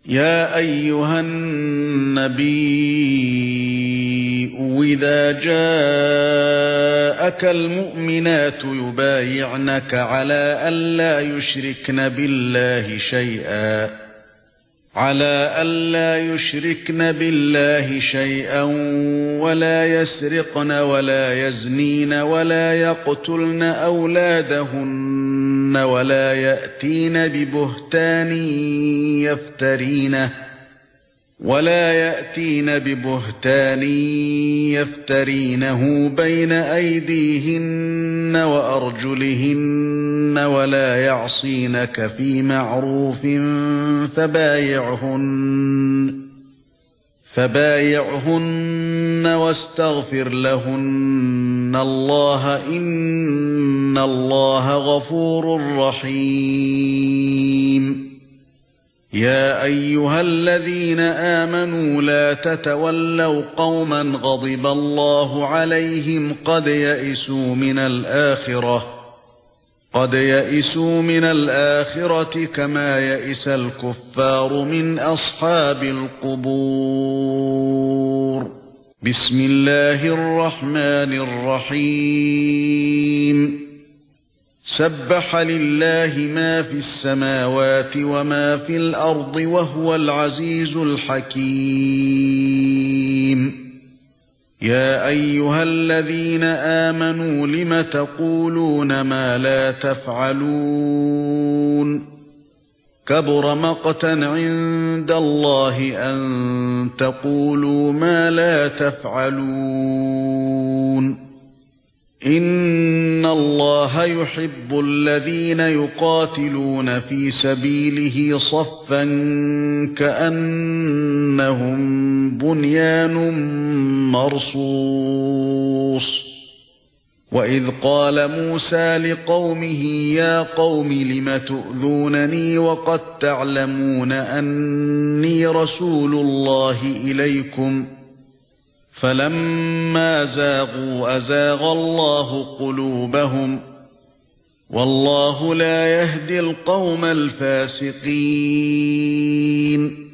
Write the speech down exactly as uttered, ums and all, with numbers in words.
يا أيها النبي إذا جاءك المؤمنات يبايعنك على ألا يشركن بالله شيئا على ألا يشركن بالله شيئا ولا يسرقن ولا يزنين ولا يقتلن أولادهن ولا يأتين ببهتان يفترينه ولا يأتين ببهتان يفترينه بين أيديهن وأرجلهن ولا يعصينك في معروف فبايعهن فبايعهن واستغفر لهن الله إن الله غفور رحيم. يا أيها الذين آمنوا لا تتولوا قوما غضب الله عليهم قد يئسوا من الآخرة قد يئسوا من الآخرة كما يئس الكفار من أصحاب القبور. بسم الله الرحمن الرحيم. سبح لله ما في السماوات وما في الأرض وهو العزيز الحكيم. يا أيها الذين آمنوا لم تقولون ما لا تفعلون كبر مقتا عند الله أن تقولوا ما لا تفعلون. إن الله يحب الذين يقاتلون في سبيله صفا كأنهم بنيان مرصوص. وإذ قال موسى لقومه يا قوم لم تؤذونني وقد تعلمون أني رسول الله إليكم فلما زاغوا أزاغ الله قلوبهم والله لا يهدي القوم الفاسقين.